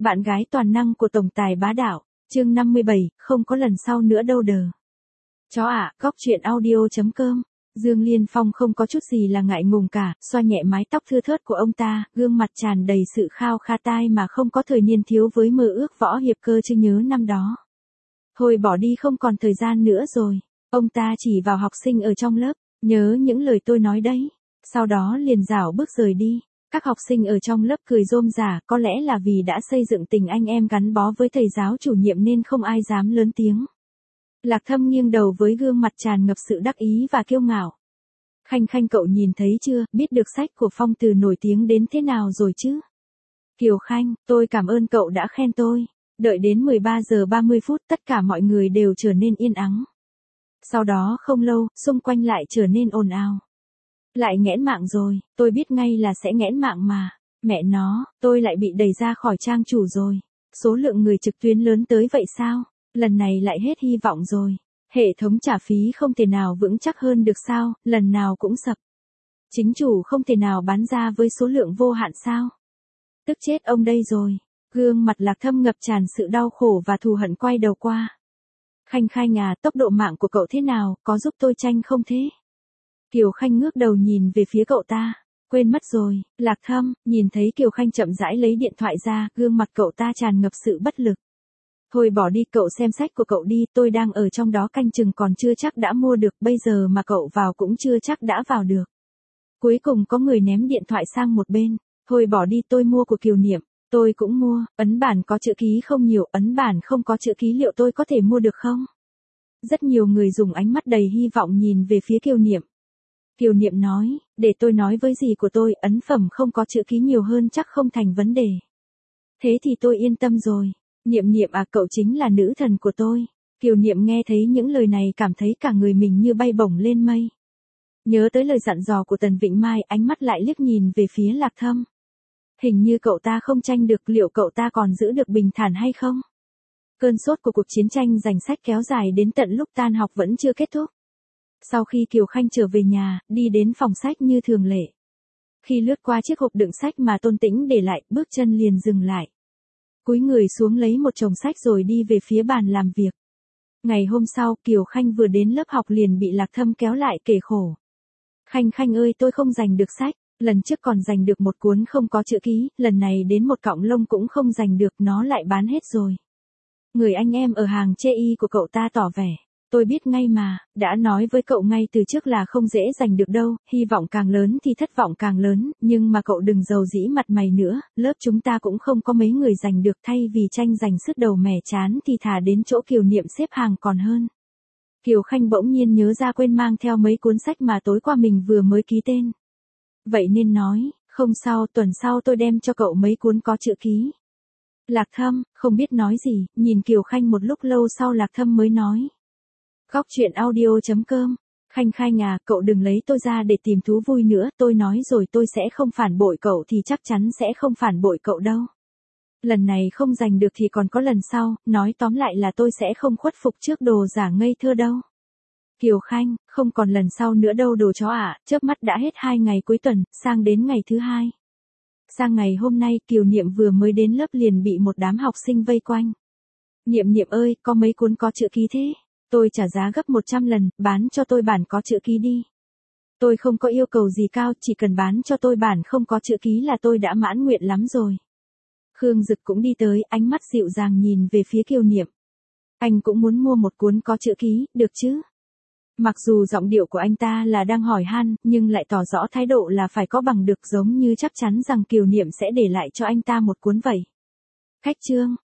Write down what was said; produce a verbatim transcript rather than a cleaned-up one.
Bạn gái toàn năng của tổng tài bá đạo, chương năm mươi bảy, không có lần sau nữa đâu đờ. Chó ạ, góc truyện audio.com. Dương Liên Phong không có chút gì là ngại ngùng cả, xoa nhẹ mái tóc thưa thớt của ông ta, gương mặt tràn đầy sự khao khát tai mà không có thời niên thiếu với mơ ước võ hiệp cơ chứ nhớ năm đó. Thôi bỏ đi, không còn thời gian nữa rồi. Ông ta chỉ vào học sinh ở trong lớp, nhớ những lời tôi nói đấy. Sau đó liền rảo bước rời đi. Các học sinh ở trong lớp cười rôm rả, có lẽ là vì đã xây dựng tình anh em gắn bó với thầy giáo chủ nhiệm nên không ai dám lớn tiếng. Lạc Thâm nghiêng đầu với gương mặt tràn ngập sự đắc ý và kiêu ngạo. Khanh Khanh, cậu nhìn thấy chưa, biết được sách của Phong Từ nổi tiếng đến thế nào rồi chứ? Kiều Khanh, tôi cảm ơn cậu đã khen tôi. Đợi đến mười ba giờ ba mươi phút tất cả mọi người đều trở nên yên ắng. Sau đó không lâu, xung quanh lại trở nên ồn ào. Lại nghẽn mạng rồi, tôi biết ngay là sẽ nghẽn mạng mà. Mẹ nó, tôi lại bị đẩy ra khỏi trang chủ rồi. Số lượng người trực tuyến lớn tới vậy sao? Lần này lại hết hy vọng rồi. Hệ thống trả phí không thể nào vững chắc hơn được sao, lần nào cũng sập. Chính chủ không thể nào bán ra với số lượng vô hạn sao? Tức chết ông đây rồi. Gương mặt Lạc Thâm ngập tràn sự đau khổ và thù hận, quay đầu qua. Khanh Khanh à, tốc độ mạng của cậu thế nào, có giúp tôi tranh không thế? Kiều Khanh ngước đầu nhìn về phía cậu ta. Quên mất rồi. Lạc Thâm, nhìn thấy Kiều Khanh chậm rãi lấy điện thoại ra, gương mặt cậu ta tràn ngập sự bất lực. Thôi bỏ đi, cậu xem sách của cậu đi, tôi đang ở trong đó canh chừng còn chưa chắc đã mua được, bây giờ mà cậu vào cũng chưa chắc đã vào được. Cuối cùng có người ném điện thoại sang một bên. Thôi bỏ đi, tôi mua của Kiều Niệm. Tôi cũng mua, ấn bản có chữ ký không nhiều, ấn bản không có chữ ký liệu tôi có thể mua được không? Rất nhiều người dùng ánh mắt đầy hy vọng nhìn về phía Kiều Niệm. Kiều Niệm nói, để tôi nói với dì của tôi, ấn phẩm không có chữ ký nhiều hơn chắc không thành vấn đề. Thế thì tôi yên tâm rồi. Niệm Niệm à, cậu chính là nữ thần của tôi. Kiều Niệm nghe thấy những lời này cảm thấy cả người mình như bay bổng lên mây. Nhớ tới lời dặn dò của Tần Vịnh Mai, ánh mắt lại liếc nhìn về phía Lạc Thâm. Hình như cậu ta không tranh được, liệu cậu ta còn giữ được bình thản hay không? Cơn sốt của cuộc chiến tranh giành sách kéo dài đến tận lúc tan học vẫn chưa kết thúc. Sau khi Kiều Khanh trở về nhà, đi đến phòng sách như thường lệ. Khi lướt qua chiếc hộp đựng sách mà Tôn Tĩnh để lại, bước chân liền dừng lại. Cúi người xuống lấy một chồng sách rồi đi về phía bàn làm việc. Ngày hôm sau, Kiều Khanh vừa đến lớp học liền bị Lạc Thâm kéo lại kể khổ. Khanh Khanh ơi, tôi không giành được sách. Lần trước còn giành được một cuốn không có chữ ký, lần này đến một cọng lông cũng không giành được, nó lại bán hết rồi. Người anh em ở hàng chê y của cậu ta tỏ vẻ. Tôi biết ngay mà, đã nói với cậu ngay từ trước là không dễ giành được đâu, hy vọng càng lớn thì thất vọng càng lớn, nhưng mà cậu đừng giàu dĩ mặt mày nữa, lớp chúng ta cũng không có mấy người giành được, thay vì tranh giành sứt đầu mẻ chán thì thà đến chỗ Kiều Niệm xếp hàng còn hơn. Kiều Khanh bỗng nhiên nhớ ra quên mang theo mấy cuốn sách mà tối qua mình vừa mới ký tên. Vậy nên nói, không sao, tuần sau tôi đem cho cậu mấy cuốn có chữ ký. Lạc Thâm, không biết nói gì, nhìn Kiều Khanh một lúc lâu sau Lạc Thâm mới nói. Góc truyện audio.com. Khanh Khanh à, cậu đừng lấy tôi ra để tìm thú vui nữa, tôi nói rồi tôi sẽ không phản bội cậu thì chắc chắn sẽ không phản bội cậu đâu. Lần này không giành được thì còn có lần sau, nói tóm lại là tôi sẽ không khuất phục trước đồ giả ngây thơ đâu. Kiều Khanh, không còn lần sau nữa đâu đồ chó ạ, à, chớp mắt đã hết hai ngày cuối tuần, sang đến ngày thứ hai. Sang ngày hôm nay, Kiều Niệm vừa mới đến lớp liền bị một đám học sinh vây quanh. Niệm Niệm ơi, có mấy cuốn có chữ ký thế? Tôi trả giá gấp một trăm lần, bán cho tôi bản có chữ ký đi. Tôi không có yêu cầu gì cao, chỉ cần bán cho tôi bản không có chữ ký là tôi đã mãn nguyện lắm rồi. Khương Dực cũng đi tới, ánh mắt dịu dàng nhìn về phía Kiều Niệm. Anh cũng muốn mua một cuốn có chữ ký, được chứ? Mặc dù giọng điệu của anh ta là đang hỏi han, nhưng lại tỏ rõ thái độ là phải có bằng được, giống như chắc chắn rằng Kiều Niệm sẽ để lại cho anh ta một cuốn vậy. Khách trương,